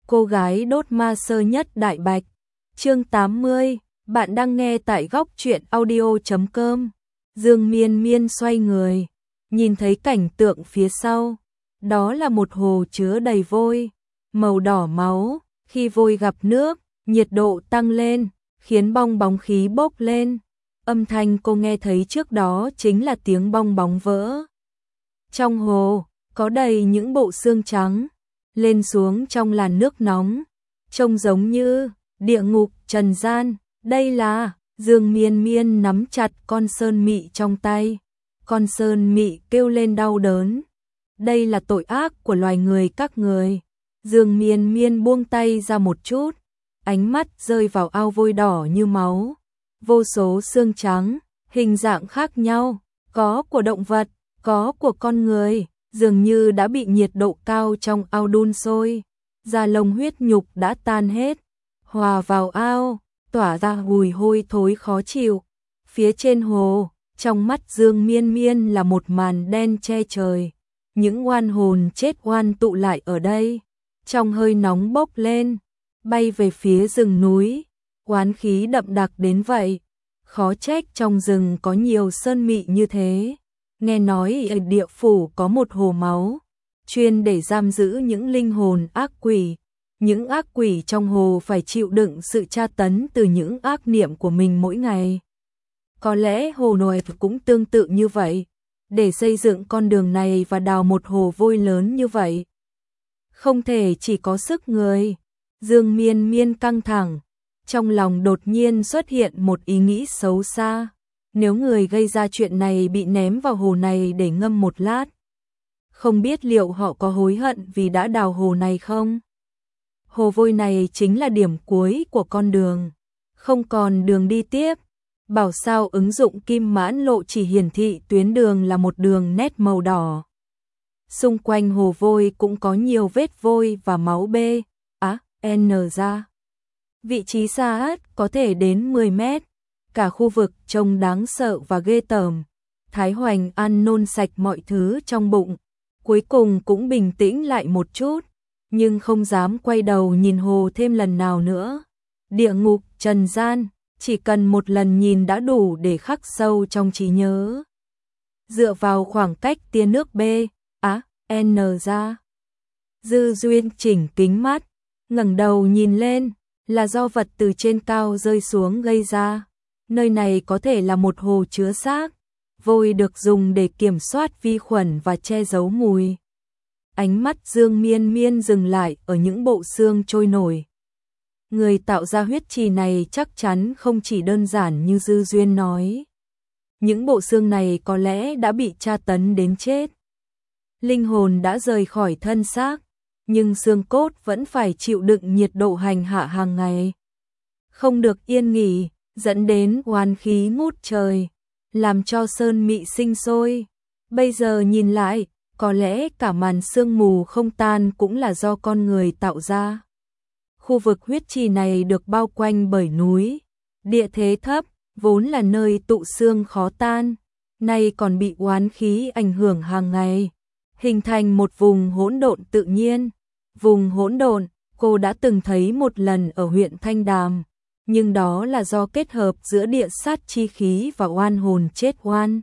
cô gái đốt ma sơ nhất đại bạch. Chương 80, bạn đang nghe tại góc truyện audio.com. Dương Miên Miên xoay người, nhìn thấy cảnh tượng phía sau. Đó là một hồ chứa đầy vôi, màu đỏ máu. Khi vôi gặp nước, nhiệt độ tăng lên, khiến bong bóng khí bốc lên. Âm thanh cô nghe thấy trước đó chính là tiếng bong bóng vỡ. Trong hồ, có đầy những bộ xương trắng, lên xuống trong làn nước nóng, trông giống như địa ngục trần gian. Đây là, Dương Miên Miên nắm chặt con sơn mị trong tay. Con sơn mị kêu lên đau đớn. Đây là tội ác của loài người các người. Dương Miên Miên buông tay ra một chút, ánh mắt rơi vào ao vôi đỏ như máu. Vô số xương trắng, hình dạng khác nhau, có của động vật, có của con người, dường như đã bị nhiệt độ cao trong ao đun sôi. Da lông huyết nhục đã tan hết, hòa vào ao, tỏa ra mùi hôi thối khó chịu. Phía trên hồ, trong mắt Dương Miên Miên là một màn đen che trời. Những oan hồn chết oan tụ lại ở đây, trong hơi nóng bốc lên, bay về phía rừng núi. Oán khí đậm đặc đến vậy, khó trách trong rừng có nhiều sơn mị như thế. Nghe nói ở địa phủ có một hồ máu, chuyên để giam giữ những linh hồn ác quỷ. Những ác quỷ trong hồ phải chịu đựng sự tra tấn từ những ác niệm của mình mỗi ngày. Có lẽ hồ nội cũng tương tự như vậy, để xây dựng con đường này và đào một hồ vôi lớn như vậy. Không thể chỉ có sức người. Dương Miên Miên căng thẳng, trong lòng đột nhiên xuất hiện một ý nghĩ xấu xa. Nếu người gây ra chuyện này bị ném vào hồ này để ngâm một lát, không biết liệu họ có hối hận vì đã đào hồ này không? Hồ vôi này chính là điểm cuối của con đường, không còn đường đi tiếp. Bảo sao ứng dụng kim mãn lộ chỉ hiển thị tuyến đường là một đường nét màu đỏ. Xung quanh hồ vôi cũng có nhiều vết vôi và máu B, N ra. Vị trí xa có thể đến 10 mét. Cả khu vực trông đáng sợ và ghê tởm. Thái Hoành ăn nôn sạch mọi thứ trong bụng, cuối cùng cũng bình tĩnh lại một chút, nhưng không dám quay đầu nhìn hồ thêm lần nào nữa. Địa ngục trần gian, chỉ cần một lần nhìn đã đủ để khắc sâu trong trí nhớ. Dựa vào khoảng cách tia nước B, N ra, Dư Duyên chỉnh kính mắt, ngẩng đầu nhìn lên, là do vật từ trên cao rơi xuống gây ra. Nơi này có thể là một hồ chứa xác, vôi được dùng để kiểm soát vi khuẩn và che giấu mùi. Ánh mắt Dương Miên Miên dừng lại ở những bộ xương trôi nổi. Người tạo ra huyết trì này chắc chắn không chỉ đơn giản như Dư Duyên nói. Những bộ xương này có lẽ đã bị tra tấn đến chết. Linh hồn đã rời khỏi thân xác, nhưng xương cốt vẫn phải chịu đựng nhiệt độ hành hạ hàng ngày. Không được yên nghỉ, dẫn đến oán khí ngút trời, làm cho sơn mị sinh sôi. Bây giờ nhìn lại, có lẽ cả màn sương mù không tan cũng là do con người tạo ra. Khu vực huyết trì này được bao quanh bởi núi, địa thế thấp, vốn là nơi tụ xương khó tan, nay còn bị oán khí ảnh hưởng hàng ngày, hình thành một vùng hỗn độn tự nhiên. Vùng hỗn độn, cô đã từng thấy một lần ở huyện Thanh Đàm, nhưng đó là do kết hợp giữa địa sát chi khí và oan hồn chết oan.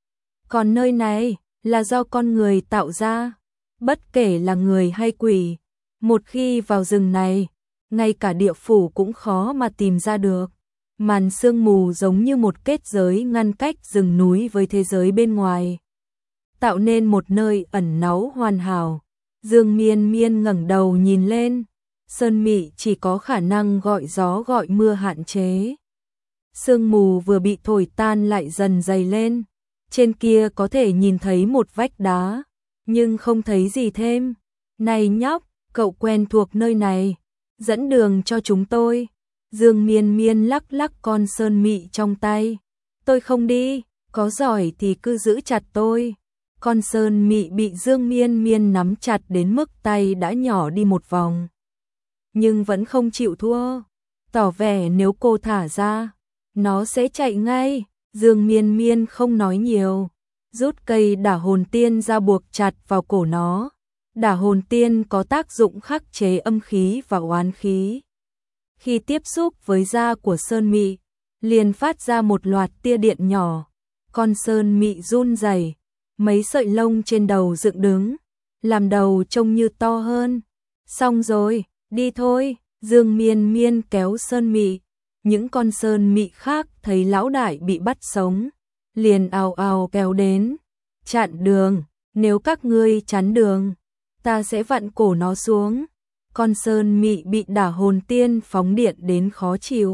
Còn nơi này là do con người tạo ra, bất kể là người hay quỷ, một khi vào rừng này, ngay cả địa phủ cũng khó mà tìm ra được. Màn sương mù giống như một kết giới ngăn cách rừng núi với thế giới bên ngoài, tạo nên một nơi ẩn náu hoàn hảo. Dương Miên Miên ngẩng đầu nhìn lên, sơn mị chỉ có khả năng gọi gió gọi mưa hạn chế. Sương mù vừa bị thổi tan lại dần dày lên, trên kia có thể nhìn thấy một vách đá, nhưng không thấy gì thêm. Này nhóc, cậu quen thuộc nơi này, dẫn đường cho chúng tôi. Dương Miên Miên lắc lắc con sơn mị trong tay. Tôi không đi, có giỏi thì cứ giữ chặt tôi. Con sơn mị bị Dương Miên Miên nắm chặt đến mức tay đã nhỏ đi một vòng, nhưng vẫn không chịu thua, tỏ vẻ nếu cô thả ra, nó sẽ chạy ngay. Dương Miên Miên không nói nhiều, rút cây đả hồn tiên ra buộc chặt vào cổ nó. Đả hồn tiên có tác dụng khắc chế âm khí và oán khí. Khi tiếp xúc với da của sơn mị, liền phát ra một loạt tia điện nhỏ. Con sơn mị run rẩy, mấy sợi lông trên đầu dựng đứng, làm đầu trông như to hơn. Xong rồi, đi thôi, Dương Miên Miên kéo sơn mị. Những con sơn mị khác thấy lão đại bị bắt sống, liền ào ào kéo đến. Chặn đường, nếu các ngươi chắn đường, ta sẽ vặn cổ nó xuống. Con sơn mị bị đả hồn tiên phóng điện đến khó chịu,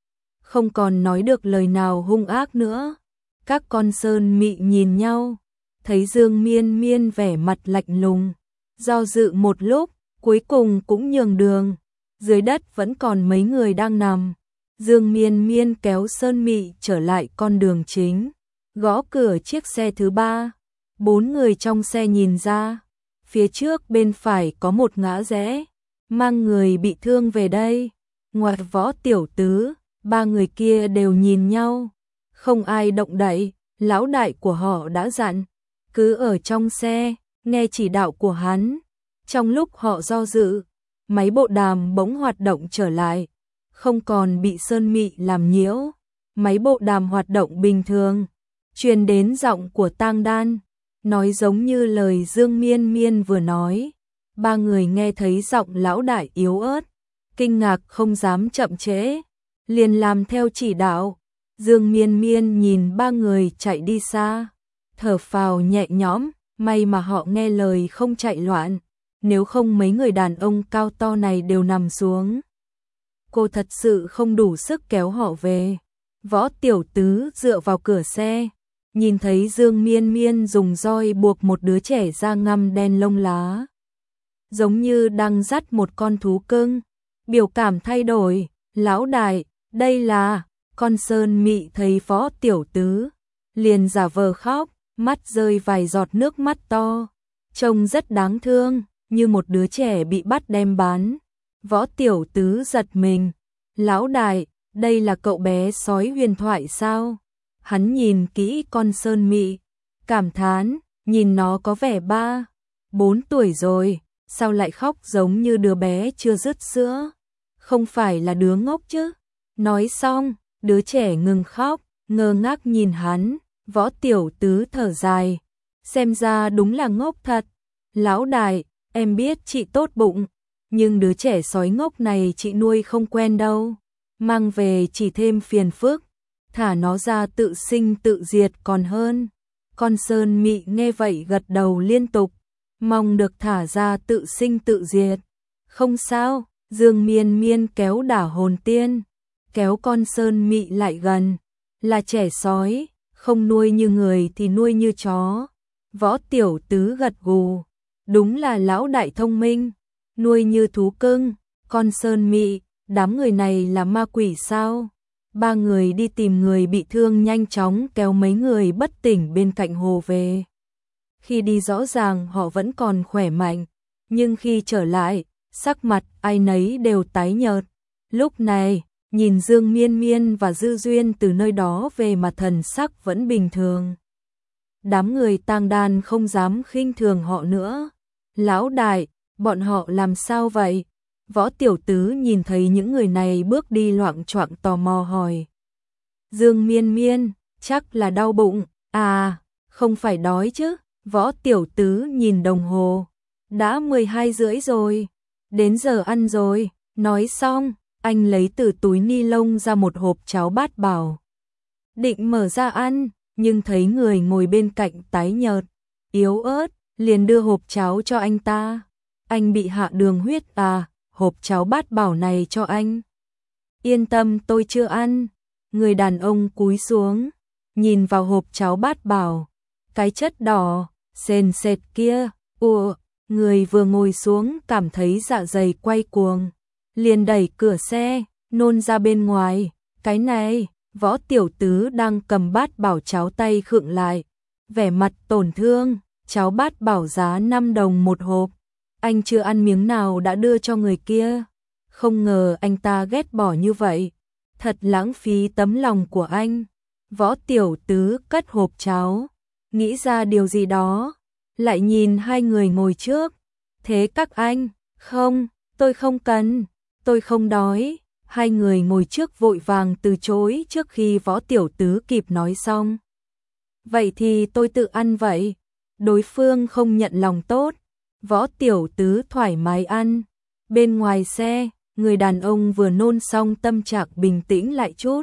không còn nói được lời nào hung ác nữa. Các con sơn mị nhìn nhau, thấy Dương Miên Miên vẻ mặt lạnh lùng, do dự một lúc, cuối cùng cũng nhường đường. Dưới đất vẫn còn mấy người đang nằm. Dương Miên Miên kéo sơn mị trở lại con đường chính, gõ cửa chiếc xe thứ 3. 4 người trong xe nhìn ra, phía trước bên phải có một ngã rẽ, mang người bị thương về đây. Ngoài Võ Tiểu Tứ, 3 người kia đều nhìn nhau, không ai động đậy. Lão đại của họ đã dặn, cứ ở trong xe, nghe chỉ đạo của hắn. Trong lúc họ do dự, máy bộ đàm bỗng hoạt động trở lại, không còn bị sơn mị làm nhiễu. Máy bộ đàm hoạt động bình thường, truyền đến giọng của Tang Đan, nói giống như lời Dương Miên Miên vừa nói. 3 người nghe thấy giọng lão đại yếu ớt, kinh ngạc không dám chậm trễ, liền làm theo chỉ đạo. Dương Miên Miên nhìn 3 người chạy đi xa, thở phào nhẹ nhõm, may mà họ nghe lời không chạy loạn, nếu không mấy người đàn ông cao to này đều nằm xuống. Cô thật sự không đủ sức kéo họ về. Võ Tiểu Tứ dựa vào cửa xe, nhìn thấy Dương Miên Miên dùng roi buộc một đứa trẻ da ngăm đen lông lá, giống như đang dắt một con thú cưng, biểu cảm thay đổi. Lão đại, đây là... Con sơn mị thấy Võ Tiểu Tứ, liền giả vờ khóc, mắt rơi vài giọt nước mắt to, trông rất đáng thương, như một đứa trẻ bị bắt đem bán. Võ Tiểu Tứ giật mình, lão đại, đây là cậu bé sói huyền thoại sao? Hắn nhìn kỹ con sơn mị, cảm thán, nhìn nó có vẻ 3-4 tuổi rồi, sao lại khóc giống như đứa bé chưa dứt sữa? Không phải là đứa ngốc chứ? Nói xong, đứa trẻ ngừng khóc, ngơ ngác nhìn hắn. Võ Tiểu Tứ thở dài, xem ra đúng là ngốc thật. Lão đại, em biết chị tốt bụng, nhưng đứa trẻ sói ngốc này chị nuôi không quen đâu, mang về chỉ thêm phiền phức, thả nó ra tự sinh tự diệt còn hơn. Con sơn mị nghe vậy gật đầu liên tục, mong được thả ra tự sinh tự diệt. Không sao, Dương Miên Miên kéo đả hồn tiên, kéo con sơn mị lại gần. Là trẻ sói, không nuôi như người thì nuôi như chó. Võ Tiểu Tứ gật gù, đúng là lão đại thông minh, nuôi như thú cưng. Con sơn mị, đám người này là ma quỷ sao? 3 người đi tìm người bị thương nhanh chóng kéo mấy người bất tỉnh bên cạnh hồ về. Khi đi rõ ràng họ vẫn còn khỏe mạnh, nhưng khi trở lại, sắc mặt ai nấy đều tái nhợt. Lúc này, nhìn Dương Miên Miên và Dư Duyên từ nơi đó về mà thần sắc vẫn bình thường. Đám người Tang Đan không dám khinh thường họ nữa. Lão đại, bọn họ làm sao vậy? Võ Tiểu Tứ nhìn thấy những người này bước đi loạng choạng tò mò hỏi. Dương Miên Miên, chắc là đau bụng. À, không phải đói chứ? Võ Tiểu Tứ nhìn đồng hồ, đã 12:30 rồi, đến giờ ăn rồi. Nói xong, anh lấy từ túi ni lông ra một hộp cháo bát bảo, định mở ra ăn, nhưng thấy người ngồi bên cạnh tái nhợt, yếu ớt, liền đưa hộp cháo cho anh ta. Anh bị hạ đường huyết à? Hộp cháo bát bảo này cho anh. Yên tâm, tôi chưa ăn. Người đàn ông cúi xuống, nhìn vào hộp cháo bát bảo, cái chất đỏ sền sệt kia. Người vừa ngồi xuống cảm thấy dạ dày quay cuồng, liền đẩy cửa xe, nôn ra bên ngoài. Cái này, Võ Tiểu Tứ đang cầm bát bảo cháo tay khựng lại, vẻ mặt tổn thương. Cháo bát bảo giá 5 đồng một hộp, anh chưa ăn miếng nào đã đưa cho người kia. Không ngờ anh ta ghét bỏ như vậy, thật lãng phí tấm lòng của anh. Võ Tiểu Tứ cất hộp cháo, nghĩ ra điều gì đó, lại nhìn 2 người ngồi trước, Thế các anh, không, tôi không cần, tôi không đói. Hai người ngồi trước vội vàng từ chối trước khi Võ Tiểu Tứ kịp nói xong. Vậy thì tôi tự ăn vậy. Đối phương không nhận lòng tốt. Võ Tiểu Tứ thoải mái ăn. Bên ngoài xe, người đàn ông vừa nôn xong tâm trạng bình tĩnh lại chút.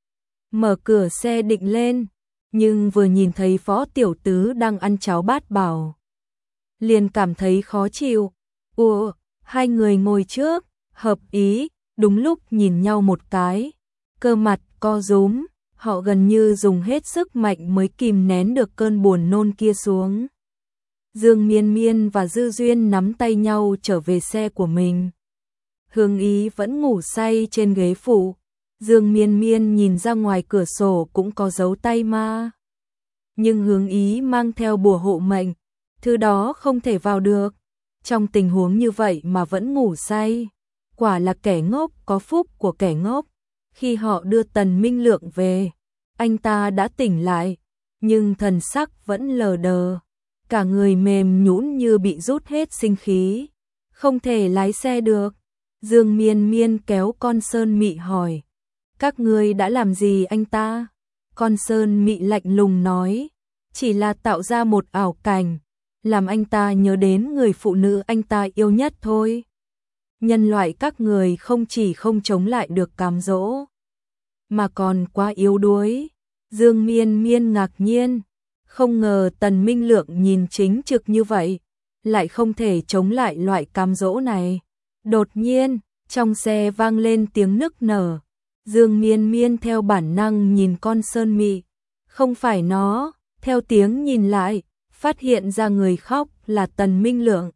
Mở cửa xe định lên, nhưng vừa nhìn thấy Võ Tiểu Tứ đang ăn cháo bát bảo, liền cảm thấy khó chịu. Ủa, hai người ngồi trước, hợp ý, đúng lúc nhìn nhau một cái. Cơ mặt co rúm, họ gần như dùng hết sức mạnh mới kìm nén được cơn buồn nôn kia xuống. Dương Miên Miên và Dư Duyên nắm tay nhau trở về xe của mình. Hướng Ý vẫn ngủ say trên ghế phụ. Dương Miên Miên nhìn ra ngoài cửa sổ cũng có dấu tay ma. Nhưng Hướng Ý mang theo bùa hộ mệnh, thứ đó không thể vào được. Trong tình huống như vậy mà vẫn ngủ say, quả là kẻ ngốc có phúc của kẻ ngốc. Khi họ đưa Tần Minh Lượng về, anh ta đã tỉnh lại, nhưng thần sắc vẫn lờ đờ. Cả người mềm nhũn như bị rút hết sinh khí, không thể lái xe được. Dương Miên Miên kéo Con Sơn Mị hỏi, các ngươi đã làm gì anh ta? Con Sơn Mị lạnh lùng nói, chỉ là tạo ra một ảo cảnh, làm anh ta nhớ đến người phụ nữ anh ta yêu nhất thôi. Nhân loại các người không chỉ không chống lại được cám dỗ, mà còn quá yếu đuối. Dương Miên Miên ngạc nhiên, không ngờ Tần Minh Lượng nhìn chính trực như vậy, lại không thể chống lại loại cám dỗ này. Đột nhiên, trong xe vang lên tiếng nức nở. Dương Miên Miên theo bản năng nhìn Con Sơn Mị, không phải nó, theo tiếng nhìn lại, phát hiện ra người khóc là Tần Minh Lượng.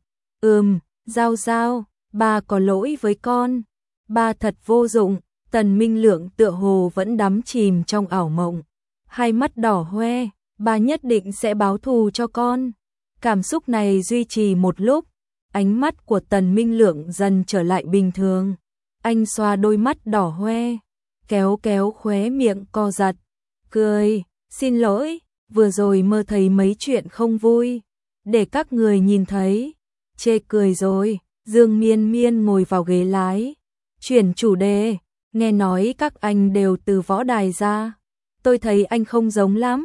Giao Giao, ba có lỗi với con, ba thật vô dụng. Tần Minh Lượng tựa hồ vẫn đắm chìm trong ảo mộng, hai mắt đỏ hoe, ba nhất định sẽ báo thù cho con. Cảm xúc này duy trì một lúc, ánh mắt của Tần Minh Lượng dần trở lại bình thường. Anh xoa đôi mắt đỏ hoe, kéo kéo khóe miệng co giật, cười, xin lỗi, vừa rồi mơ thấy mấy chuyện không vui, để các người nhìn thấy. Chê cười rồi. Dương Miên Miên ngồi vào ghế lái, chuyển chủ đề, nghe nói các anh đều từ võ đài ra. Tôi thấy anh không giống lắm.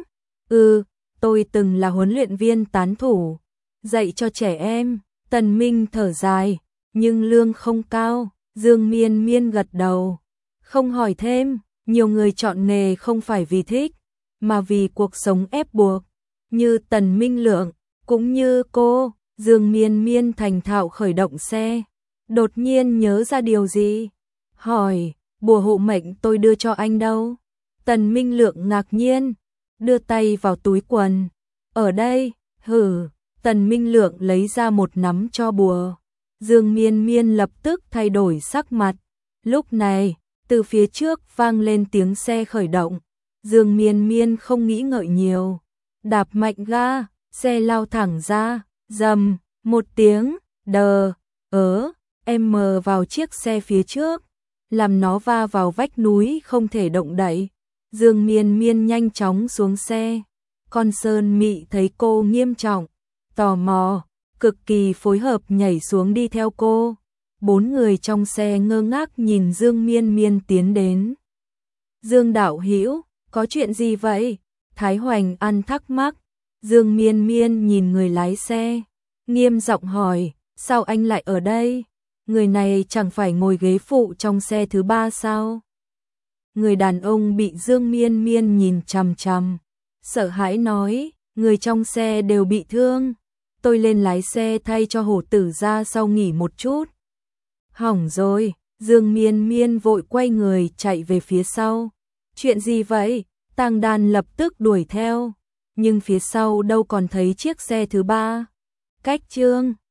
Tôi từng là huấn luyện viên tán thủ, dạy cho trẻ em. Tần Minh thở dài, nhưng lương không cao. Dương Miên Miên gật đầu, không hỏi thêm. Nhiều người chọn nghề không phải vì thích, mà vì cuộc sống ép buộc, như Tần Minh Lượng, cũng như cô. Dương Miên Miên thành thạo khởi động xe, đột nhiên nhớ ra điều gì, hỏi, bùa hộ mệnh tôi đưa cho anh đâu? Tần Minh Lượng ngạc nhiên, đưa tay vào túi quần, ở đây. Tần Minh Lượng lấy ra một nắm cho bùa. Dương Miên Miên lập tức thay đổi sắc mặt. Lúc này, từ phía trước vang lên tiếng xe khởi động. Dương Miên Miên không nghĩ ngợi nhiều, đạp mạnh ga, xe lao thẳng ra. Rầm, một tiếng, em vào chiếc xe phía trước, làm nó va vào vách núi không thể động đậy. Dương Miên Miên nhanh chóng xuống xe. Con Sơn Mị thấy cô nghiêm trọng, tò mò, cực kỳ phối hợp nhảy xuống đi theo cô. Bốn người trong xe ngơ ngác nhìn Dương Miên Miên tiến đến. Dương đạo hữu, có chuyện gì vậy? Thái Hoành An thắc mắc. Dương Miên Miên nhìn người lái xe, nghiêm giọng hỏi, sao anh lại ở đây? Người này chẳng phải ngồi ghế phụ trong xe thứ ba sao? Người đàn ông bị Dương Miên Miên nhìn chằm chằm, sợ hãi nói, người trong xe đều bị thương. Tôi lên lái xe thay cho hổ tử ra sau nghỉ một chút. Hỏng rồi. Dương Miên Miên vội quay người chạy về phía sau. Chuyện gì vậy? Tang Đan lập tức đuổi theo, nhưng phía sau đâu còn thấy chiếc xe thứ ba. Cách chương